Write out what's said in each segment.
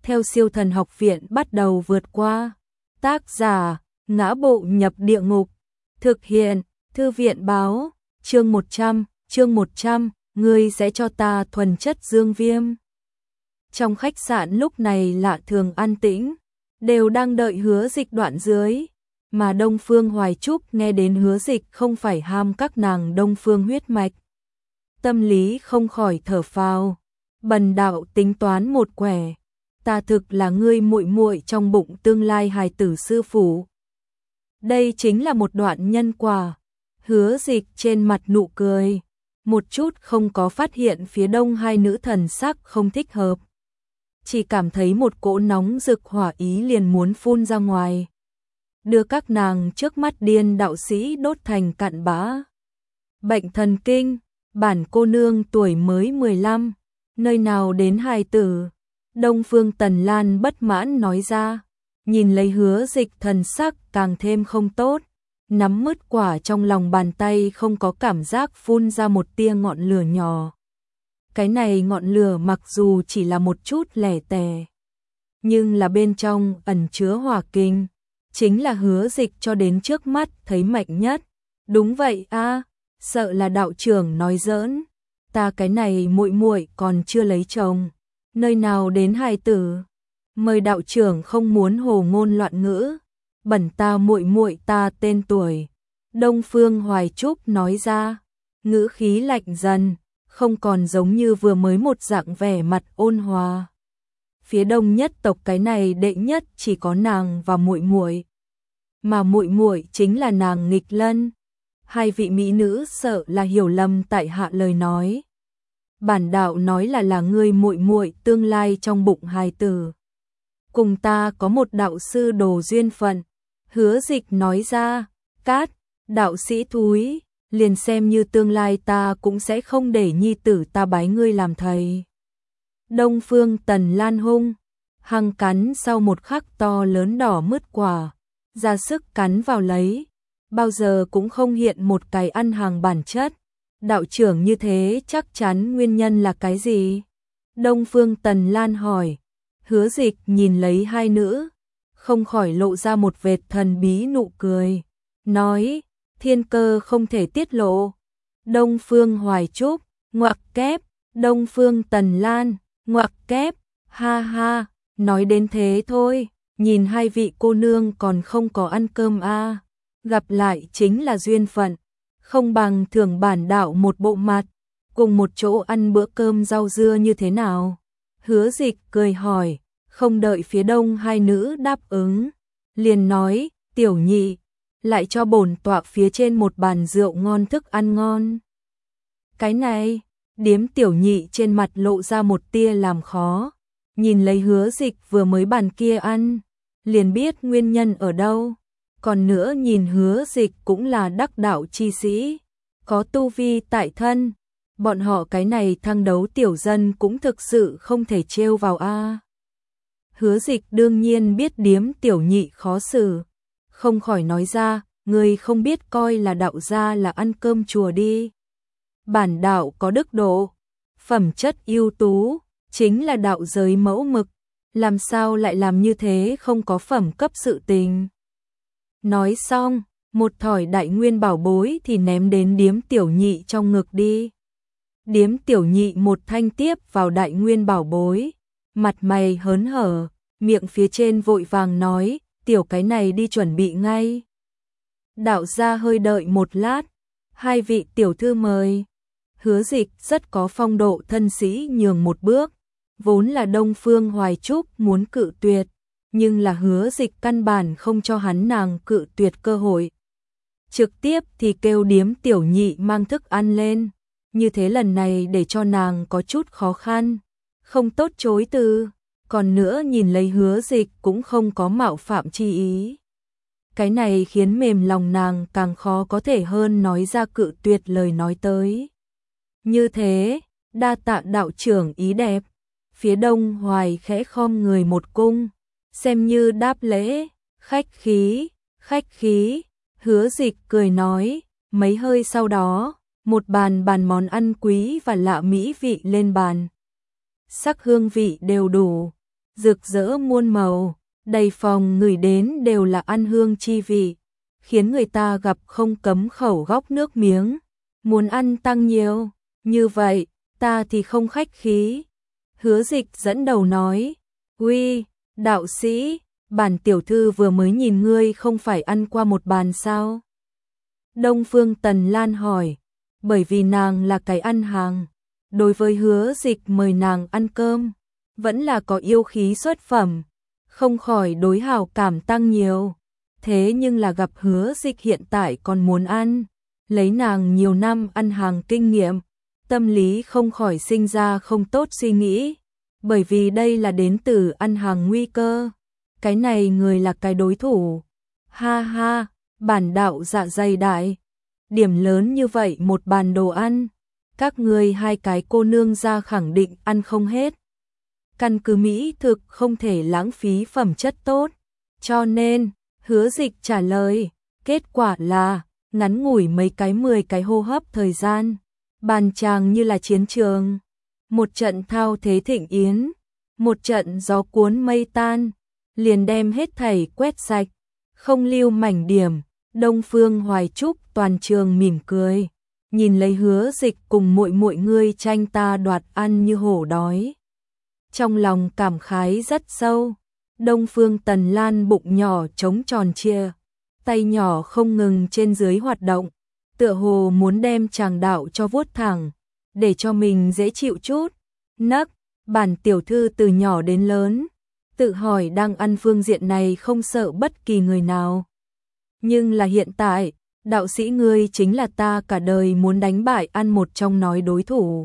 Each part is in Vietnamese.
theo Siêu Thần Học Viện bắt đầu vượt qua. Tác giả: Ngã Bộ Nhập Địa Ngục. Thực hiện: Thư viện báo. Chương 100, ngươi sẽ cho ta thuần chất dương viêm. Trong khách sạn lúc này lạ thường an tĩnh, đều đang đợi Hứa Dịch đoạn dưới, mà Đông Phương Hoài Trúc nghe đến Hứa Dịch không phải ham các nàng Đông Phương huyết mạch, tâm lý không khỏi thở phào. Bần đạo tính toán một quẻ, ta thực là ngươi muội muội trong bụng tương lai hài tử sư phụ. Đây chính là một đoạn nhân quả. Hứa Dịch trên mặt nụ cười, một chút không có phát hiện phía đông hai nữ thần sắc không thích hợp. Chỉ cảm thấy một cỗ nóng rực hỏa ý liền muốn phun ra ngoài, đưa các nàng trước mắt điên đạo sĩ đốt thành cặn bã. Bệnh thần kinh, bản cô nương tuổi mới 15, nơi nào đến hài tử. Đông Phương Tần Lan bất mãn nói ra, nhìn lấy Hứa Dịch thần sắc càng thêm không tốt, nắm mứt quả trong lòng bàn tay không có cảm giác phun ra một tia ngọn lửa nhỏ. Cái này ngọn lửa mặc dù chỉ là một chút lẻ tẻ, nhưng là bên trong ẩn chứa hỏa kinh, chính là Hứa Dịch cho đến trước mắt thấy mạnh nhất. Đúng vậy a, sợ là đạo trưởng nói giỡn, ta cái này muội muội còn chưa lấy chồng, nơi nào đến hài tử. Mời đạo trưởng không muốn hồ ngôn loạn ngữ, bẩn ta muội muội ta tên tuổi. Đông Phương Hoài Trúc nói ra, ngữ khí lạnh dần, không còn giống như vừa mới một dạng vẻ mặt ôn hòa. Phía đông nhất tộc cái này đệ nhất chỉ có nàng và muội muội, mà muội muội chính là nàng nghịch lân. Hai vị mỹ nữ sợ là hiểu lầm tại hạ lời nói. Bản đạo nói là ngươi muội muội tương lai trong bụng hài tử, cùng ta có một đạo sư đồ duyên phận. Hứa Dịch nói ra, cát, đạo sĩ thúi, liền xem như tương lai ta cũng sẽ không để nhi tử ta bái ngươi làm thầy. Đông Phương Tần Lan hung hăng cắn sau một khắc to lớn đỏ mứt quả, ra sức cắn vào lấy, bao giờ cũng không hiện một cái ăn hàng bản chất. Đạo trưởng như thế chắc chắn nguyên nhân là cái gì? Đông Phương Tần Lan hỏi. Hứa Dịch nhìn lấy hai nữ, không khỏi lộ ra một vệt thần bí nụ cười, nói, thiên cơ không thể tiết lộ. Đông Phương Hoài Trúc, ngoặc kép. Đông Phương Tần Lan, ngoặc kép. Ha ha, nói đến thế thôi, nhìn hai vị cô nương còn không có ăn cơm a, gặp lại chính là duyên phận, không bằng thưởng bản đạo một bộ mặt, cùng một chỗ ăn bữa cơm rau dưa như thế nào? Hứa Dịch cười hỏi, không đợi phía đông hai nữ đáp ứng, liền nói, tiểu nhị, lại cho bổn tọa phía trên một bàn rượu ngon thức ăn ngon. Cái này, điếm tiểu nhị trên mặt lộ ra một tia làm khó, nhìn lấy Hứa Dịch vừa mới bàn kia ăn, liền biết nguyên nhân ở đâu. Còn nữa nhìn Hứa Dịch cũng là đắc đạo chi sĩ, có tu vi tại thân, bọn họ cái này thăng đấu tiểu dân cũng thực sự không thể trêu vào a. Hứa Dịch đương nhiên biết điếm tiểu nhị khó xử, không khỏi nói ra, người không biết coi là đạo gia là ăn cơm chùa đi. Bản đạo có đức độ, phẩm chất ưu tú, chính là đạo giới mẫu mực, làm sao lại làm như thế không có phẩm cấp sự tình. Nói xong, một thỏi đại nguyên bảo bối thì ném đến điếm tiểu nhị trong ngực đi. Điếm tiểu nhị một thanh tiếp vào đại nguyên bảo bối, mặt mày hớn hở, miệng phía trên vội vàng nói, tiểu cái này đi chuẩn bị ngay. Đạo gia hơi đợi một lát, hai vị tiểu thư mời. Hứa Dịch rất có phong độ thân sĩ nhường một bước, vốn là Đông Phương Hoài Trúc muốn cự tuyệt, nhưng là Hứa Dịch căn bản không cho hắn nàng cự tuyệt cơ hội. Trực tiếp thì kêu điếm tiểu nhị mang thức ăn lên, như thế lần này để cho nàng có chút khó khăn, không tốt chối từ, còn nữa nhìn lấy Hứa Dịch cũng không có mạo phạm chi ý. Cái này khiến mềm lòng nàng càng khó có thể hơn nói ra cự tuyệt lời nói tới. Như thế, đa tạ đạo trưởng ý đẹp. Phía Đông Hoài khẽ khom người một cung, xem như đáp lễ, khách khí. Hứa Dịch cười nói, mấy hơi sau đó, một bàn món ăn quý và lạ mỹ vị lên bàn. Sắc hương vị đều đủ, rực rỡ muôn màu, đầy phòng ngửi đến đều là ăn hương chi vị, khiến người ta gặp không cấm khẩu góc nước miếng, muốn ăn tăng nhiều, như vậy, ta thì không khách khí. Hứa Dịch dẫn đầu nói, uy, đạo sĩ, bản tiểu thư vừa mới nhìn ngươi không phải ăn qua một bàn sao? Đông Phương Tần Lan hỏi, bởi vì nàng là cái ăn hàng, đối với Hứa Dịch mời nàng ăn cơm, vẫn là có yêu khí xuất phẩm, không khỏi đối hảo cảm tăng nhiều. Thế nhưng là gặp Hứa Dịch hiện tại còn muốn ăn, lấy nàng nhiều năm ăn hàng kinh nghiệm, tâm lý không khỏi sinh ra không tốt suy nghĩ, bởi vì đây là đến từ ăn hàng nguy cơ. Cái này người là cái đối thủ. Ha ha, bản đạo dạ dày đại. Điểm lớn như vậy một bàn đồ ăn, các ngươi hai cái cô nương ra khẳng định ăn không hết. Căn cứ mỹ thực không thể lãng phí phẩm chất tốt, cho nên, Hứa Dịch trả lời, kết quả là, ngắn ngủi mấy cái 10 cái hô hấp thời gian, bàn chàng như là chiến trường. Một trận thao thế thịnh yến, một trận gió cuốn mây tan, liền đem hết thảy quét sạch, không lưu mảnh điểm. Đông Phương Hoài Trúc toàn trường mỉm cười, nhìn lấy Hứa Dịch cùng muội muội ngươi tranh ta đoạt ăn như hổ đói. Trong lòng cảm khái rất sâu, Đông Phương Tần Lan bụng nhỏ trống tròn trịa, tay nhỏ không ngừng trên dưới hoạt động, tựa hồ muốn đem chàng đạo cho vuốt thẳng, để cho mình dễ chịu chút. Nấc, bản tiểu thư từ nhỏ đến lớn, tự hỏi đang ăn phương diện này không sợ bất kỳ người nào. Nhưng là hiện tại, đạo sĩ ngươi chính là ta cả đời muốn đánh bại ăn một trong nói đối thủ.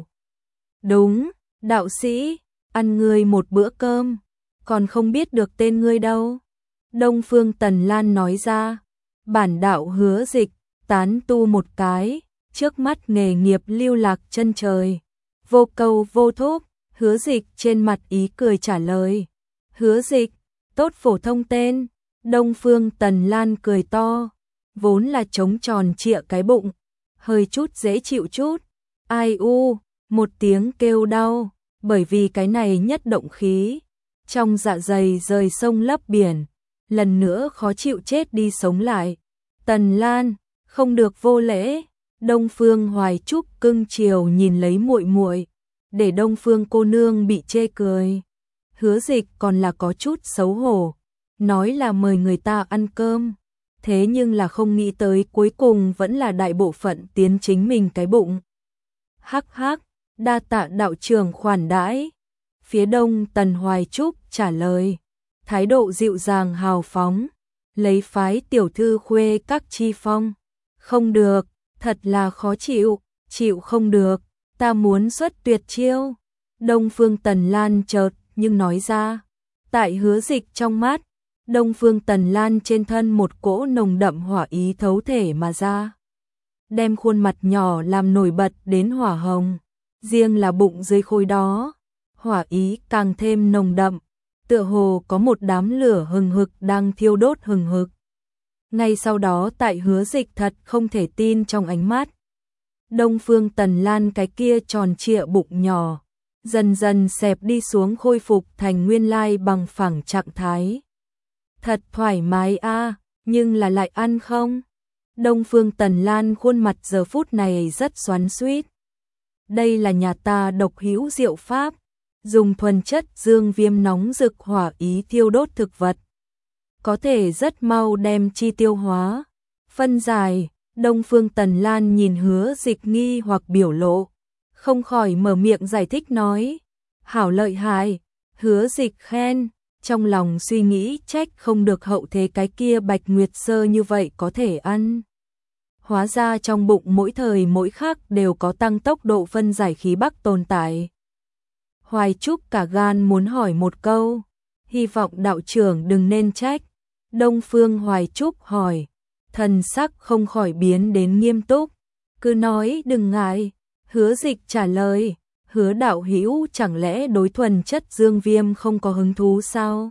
Đúng, đạo sĩ, ăn ngươi một bữa cơm, còn không biết được tên ngươi đâu. Đông Phương Tần Lan nói ra, bản đạo Hứa Dịch, tán tu một cái, trước mắt nghề nghiệp lưu lạc chân trời. Vô câu vô thúc, Hứa Dịch trên mặt ý cười trả lời. Hứa Dịch, tốt phổ thông tên. Đông Phương Tần Lan cười to, vốn là trống tròn trịa cái bụng, hơi chút dễ chịu chút. Ai u, một tiếng kêu đau, bởi vì cái này nhất động khí, trong dạ dày rời sông lấp biển, lần nữa khó chịu chết đi sống lại. Tần Lan, không được vô lễ. Đông Phương Hoài Trúc cưng chiều nhìn lấy muội muội, để Đông Phương cô nương bị chê cười. Hứa Dịch còn là có chút xấu hổ, nói là mời người ta ăn cơm, thế nhưng là không nghĩ tới cuối cùng vẫn là đại bộ phận tiến chính mình cái bụng. Hắc hắc, đa tạ đạo trưởng khoản đãi. Phía Đông Tần Hoài Trúc trả lời, thái độ dịu dàng hào phóng, lấy phái tiểu thư khuê các chi phong. Không được, thật là khó chịu, chịu không được, ta muốn xuất tuyệt chiêu. Đông Phương Tần Lan chợt nhưng nói ra, tại Hứa Dịch trong mắt, Đông Phương Tần Lan trên thân một cỗ nồng đậm hỏa ý thấu thể mà ra, đem khuôn mặt nhỏ làm nổi bật đến hỏa hồng, riêng là bụng dưới khối đó, hỏa ý càng thêm nồng đậm, tựa hồ có một đám lửa hừng hực đang thiêu đốt hừng hực. Ngay sau đó tại Hứa Dịch thật không thể tin trong ánh mắt, Đông Phương Tần Lan cái kia tròn trịa bụng nhỏ, dần dần xẹp đi xuống khôi phục thành nguyên lai bằng phẳng trạng thái. Thật thoải mái a, nhưng là lại ăn không? Đông Phương Tần Lan khuôn mặt giờ phút này rất xoắn xuýt. Đây là nhà ta độc hữu diệu pháp, dùng thuần chất dương viêm nóng rực hỏa ý thiêu đốt thực vật, có thể rất mau đem chi tiêu hóa, phân giải. Đông Phương Tần Lan nhìn Hứa Dịch nghi hoặc biểu lộ, không khỏi mở miệng giải thích nói, hảo lợi hại. Hứa Dịch khen, trong lòng suy nghĩ trách không được hậu thế cái kia Bạch Nguyệt Sơ như vậy có thể ăn. Hóa ra trong bụng mỗi thời mỗi khắc đều có tăng tốc độ phân giải khí bắc tồn tại. Hoài Trúc cả gan muốn hỏi một câu, hy vọng đạo trưởng đừng nên trách. Đông Phương Hoài Trúc hỏi, thần sắc không khỏi biến đến nghiêm túc, cứ nói đừng ngại. Hứa Dịch trả lời, Hứa đạo hữu chẳng lẽ đối thuần chất dương viêm không có hứng thú sao?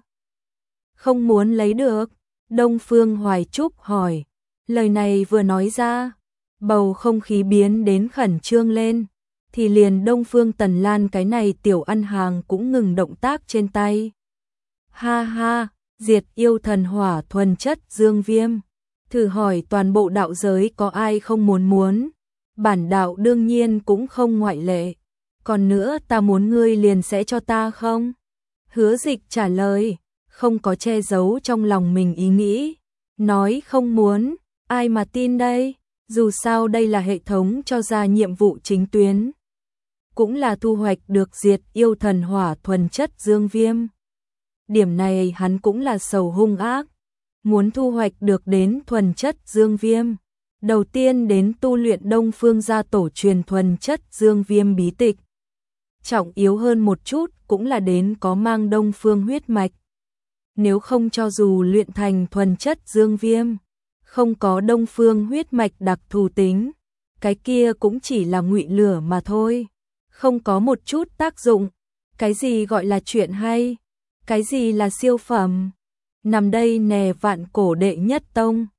Không muốn lấy được? Đông Phương Hoài Trúc hỏi. Lời này vừa nói ra, bầu không khí biến đến khẩn trương lên, thì liền Đông Phương Tần Lan cái này tiểu ăn hàng cũng ngừng động tác trên tay. Ha ha, diệt yêu thần hỏa thuần chất dương viêm. Thử hỏi toàn bộ đạo giới có ai không muốn. Bản đạo đương nhiên cũng không ngoại lệ. Còn nữa ta muốn ngươi liền sẽ cho ta không? Hứa Dịch trả lời, không có che giấu trong lòng mình ý nghĩ. Nói không muốn, ai mà tin đây? Dù sao đây là hệ thống cho ra nhiệm vụ chính tuyến. Cũng là thu hoạch được diệt yêu thần hỏa thuần chất dương viêm. Điểm này hắn cũng là sầu hung ác. Muốn thu hoạch được đến thuần chất dương viêm. Đầu tiên đến tu luyện Đông Phương gia tổ truyền thuần chất dương viêm bí tịch. Trọng yếu hơn một chút cũng là đến có mang Đông Phương huyết mạch. Nếu không cho dù luyện thành thuần chất dương viêm, không có Đông Phương huyết mạch đặc thù tính, cái kia cũng chỉ là ngụy lửa mà thôi, không có một chút tác dụng. Cái gì gọi là chuyện hay? Cái gì là siêu phẩm? Nằm đây nè vạn cổ đệ nhất tông.